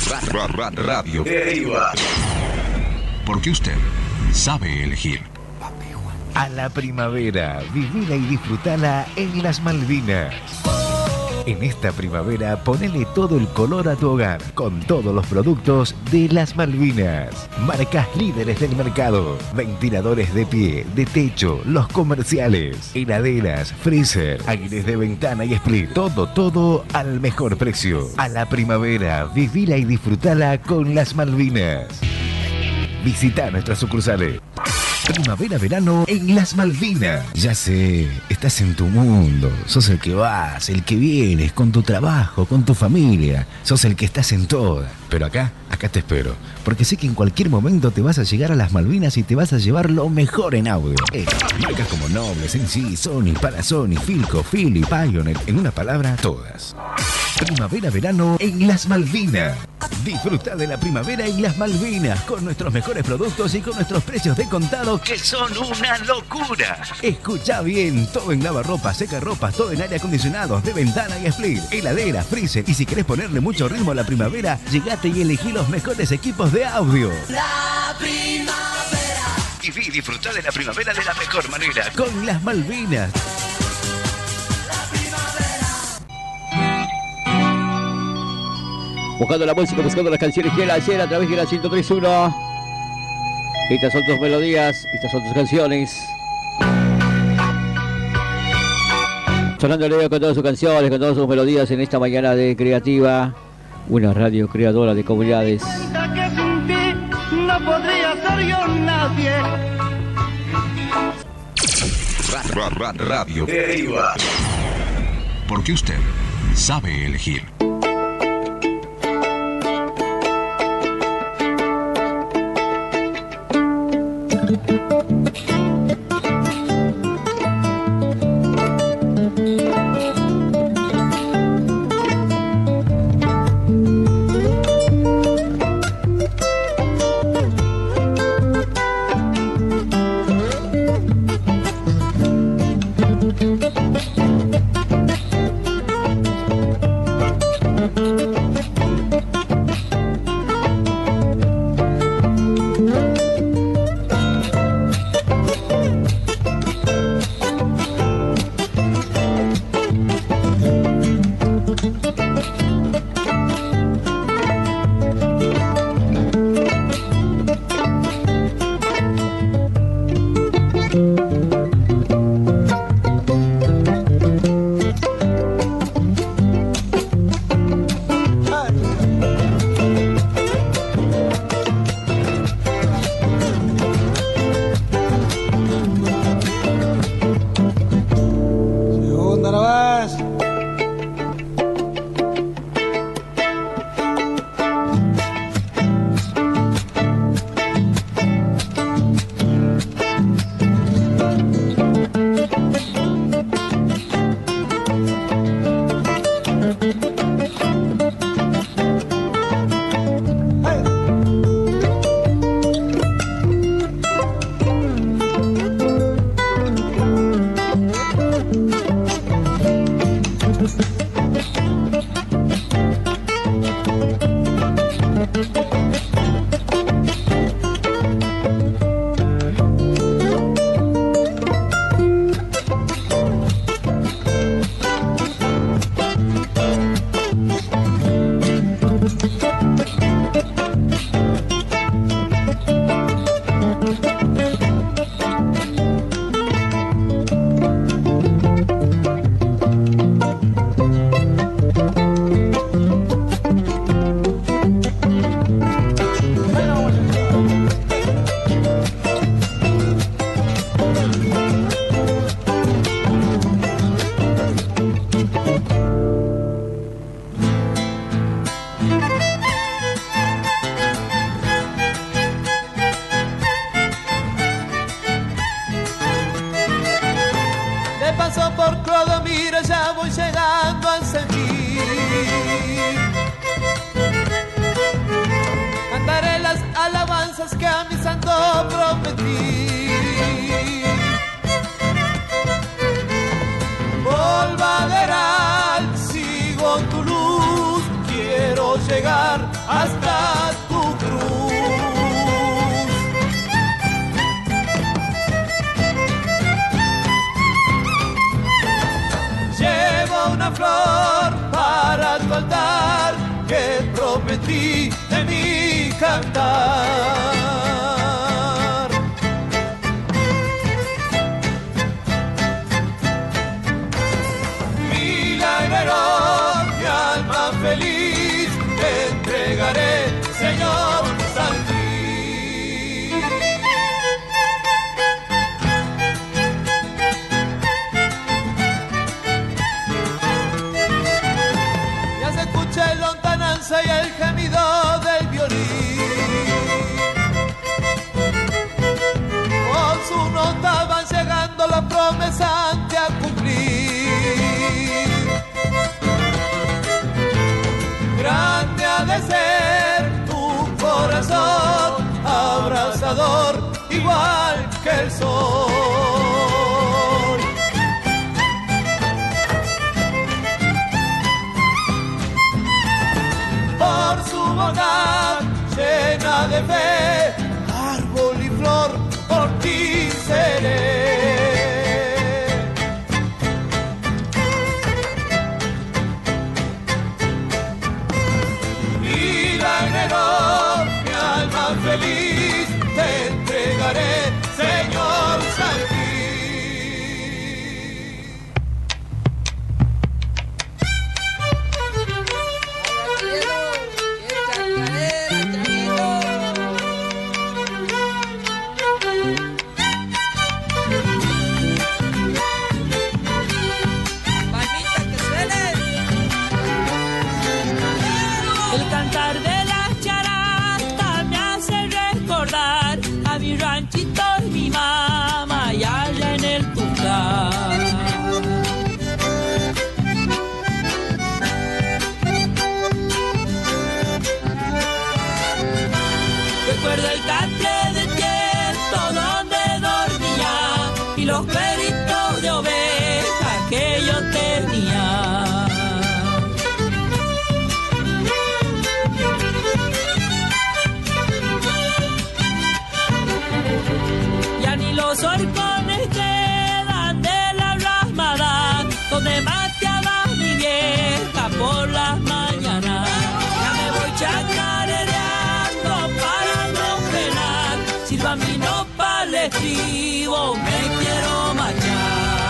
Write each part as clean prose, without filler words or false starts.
Radio Deriva. Porque usted sabe elegir. A la primavera, vivila y disfrutala en las Malvinas. En esta primavera, ponele todo el color a tu hogar con todos los productos de las Malvinas. Marcas líderes del mercado. Ventiladores de pie, de techo, los comerciales. Heladeras, freezer, aires de ventana y split. Todo al mejor precio. A la primavera, vivila y disfrutala con las Malvinas. Visita nuestras sucursales. Primavera-verano en las Malvinas. Ya sé, estás en tu mundo. Sos el que vas, el que vienes, con tu trabajo, con tu familia. Sos el que estás en todas. Pero acá te espero. Porque sé que en cualquier momento te vas a llegar a las Malvinas y te vas a llevar lo mejor en audio. Marcas como Noble, Sensi, Sony, Panasonic, Philco, Philips, Pioneer. En una palabra, todas. Primavera-verano en las Malvinas. Disfruta de la primavera en las Malvinas con nuestros mejores productos y con nuestros precios de contado que son una locura. Escucha bien, todo en lavarropas, secarropas, todo en aire acondicionados, de ventana y split, heladera, freezer. Y si querés ponerle mucho ritmo a la primavera, llegate y elegí los mejores equipos de audio. La primavera. Y disfruta de la primavera de la mejor manera con las Malvinas. Buscando la música, buscando las canciones que él ayer a través de la 103.1. Estas son tus melodías, estas son tus canciones. Sonando Leo con todas sus canciones, con todas sus melodías en esta mañana de Creativa. Una radio creadora de comunidades. Que sin ti no podría ser yo nadie. Radio Deriva. Porque usted sabe elegir. llegar hasta tu cruz. Llevo una flor para tu altar que prometí de mi cantar. Milagrero, mi alma feliz, te entregaré, Señor San Gil. Ya se escucha el lontananza y el gemido del violín. Con su nota van llegando las promesas ante a cumplir. Grande ha de ser tu corazón, abrazador igual que el sol. Por su bondad llena de fe, árbol y flor por ti seré. Milagrero, mi alma feliz, te entregaré, Señor San Gil. El cantar de las charatas me hace recordar a mi ranchito y mi mamá y allá en el Tucán. Recuerdo el catre de tiento donde dormía y los peritos de oveja que yo tenía. Ya ni los horcones quedan de la ramada donde mateaba mi vieja por las mañanas. Ya me voy chacarereando para no penar. Sirva mi nopal escribo, me quiero marchar.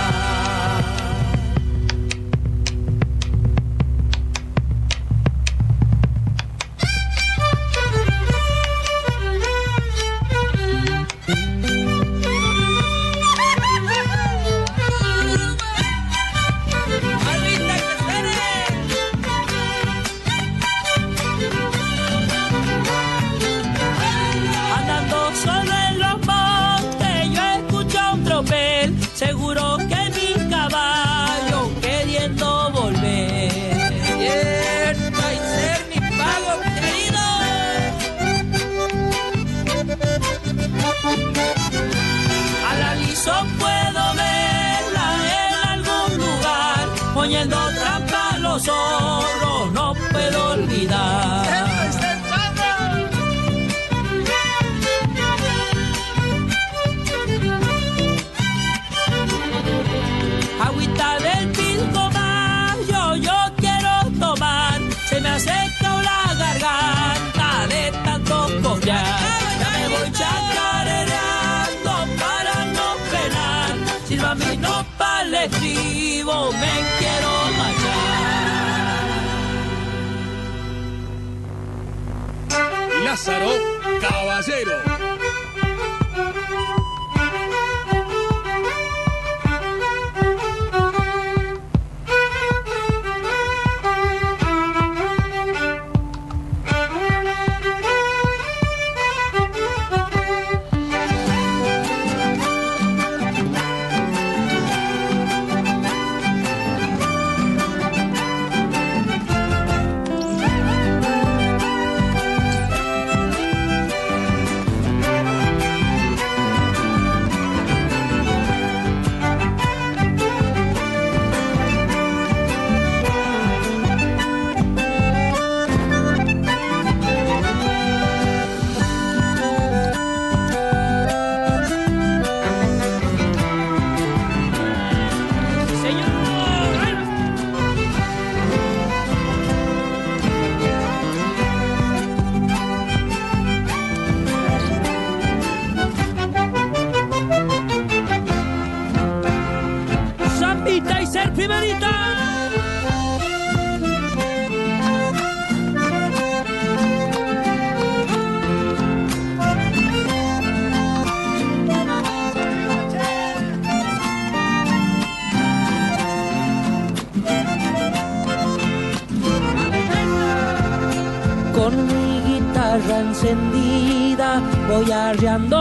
Alvita que espere. Andando solo en los montes yo escucho un tropel, seguro que mi caballo queriendo volver. Cierto y ser mi pago querido. A la liso puedo verla en algún lugar, poniendo trampa a los zorros, no puedo olvidar. Agüita del Pilcomayo yo quiero tomar, se me seca la garganta de tanto copiar. Ya me voy chacarereando para no penar, sirva mi nopal escribo, me quiero marchar. Lázaro Caballero. con mi guitarra encendida voy arreando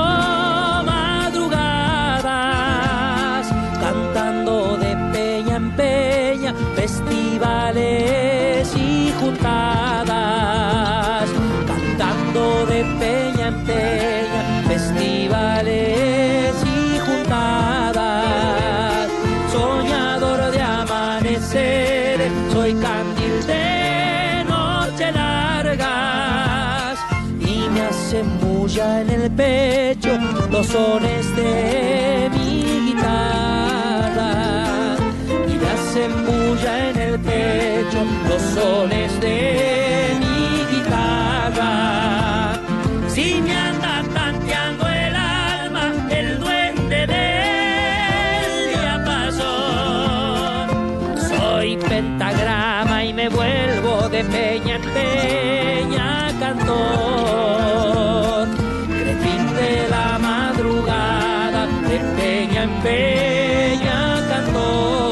madrugadas, cantando de peña en peña, festivales y juntadas, cantando de peña en peña, festivales y juntadas, soñador de amanecer, soy candil de noche largas y me hacen bulla en el pecho los sones de mi guitarra y me hacen bulla en el pecho los sones de mi guitarra. Si me anda tanteando el alma el duende del diapasón, soy pentagrama y me vuelvo de peña en peña cantor, crepín de la madrugada, de peña en peña cantor.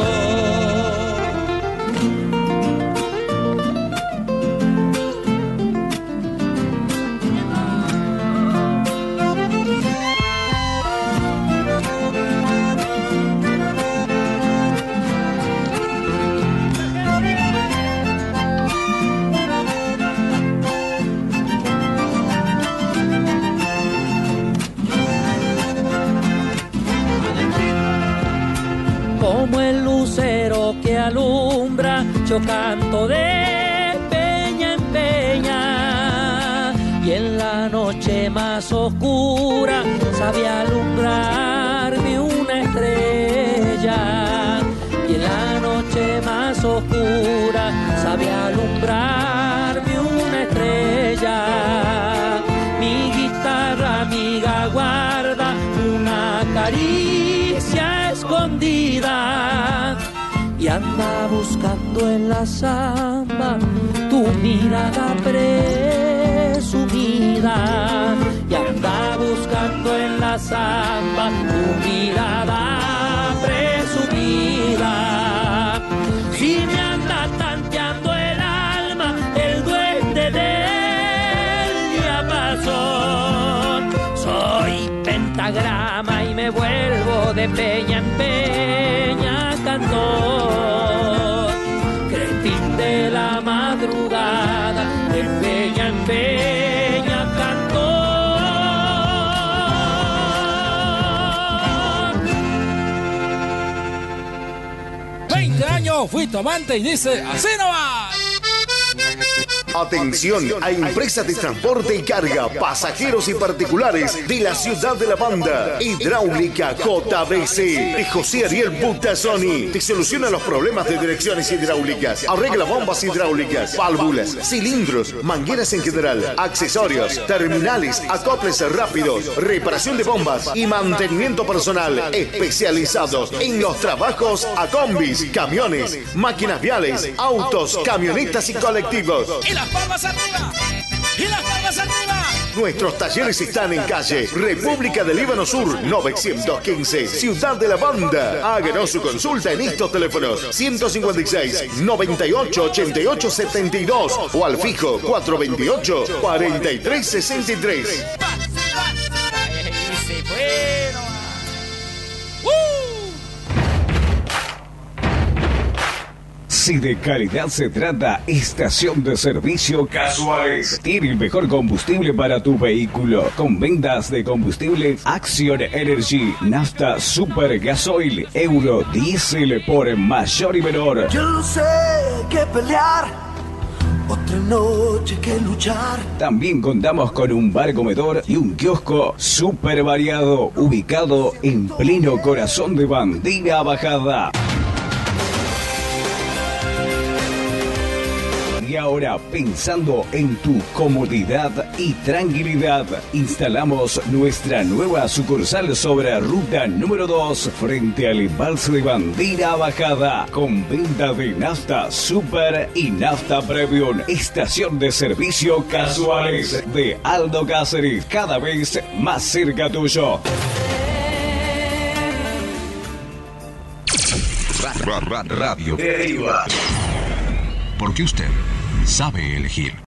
Como el lucero que alumbra, yo canto de peña en peña, y en la noche más oscura sabe alumbrarme una estrella, y en la noche más oscura sabe alumbrarme una estrella. Mi guitarra amiga guarda una caricia escondida y anda buscando en la samba tu mirada presumida, y anda buscando en la samba tu mirada presumida. Si me anda tanteando el alma el duende del diapasón, soy pentagrama y me vuelvo de peña en peña cantor, crepín de la madrugada, de peña en peña cantor. 20 años fui tu amante y dice así nomás. Atención a empresas de transporte y carga, pasajeros y particulares de la ciudad de La Banda. Hidráulica JBC de José Ariel Butazzoni te soluciona los problemas de direcciones hidráulicas, arregla bombas hidráulicas, válvulas, cilindros, mangueras en general, accesorios, terminales, acoples rápidos, reparación de bombas y mantenimiento personal, especializados en los trabajos a combis, camiones, máquinas viales, autos, camionetas y colectivos. ¡Y las palmas arriba! ¡Y las palmas arriba! Nuestros talleres están en calle República del Líbano Sur 915, Ciudad de La Banda. Háganos su consulta en estos teléfonos 156 98 88 72 o al fijo 428 43 63. Si de calidad se trata, Estación de Servicio Casuales tiene el mejor combustible para tu vehículo. Con ventas de combustibles Action Energy, Nafta Super Gasoil, Euro Diesel por mayor y menor. Yo no sé qué pelear, otra noche que luchar. También contamos con un bar comedor y un kiosco súper variado, ubicado en pleno corazón de Bandera Bajada. Y ahora, pensando en tu comodidad y tranquilidad, instalamos nuestra nueva sucursal sobre ruta número 2, frente al embalse de Bandera Bajada, con venta de nafta super y nafta premium. Estación de servicio Casuales de Aldo Cáceres, cada vez más cerca tuyo. Radio Creativa. Porque usted sabe elegir.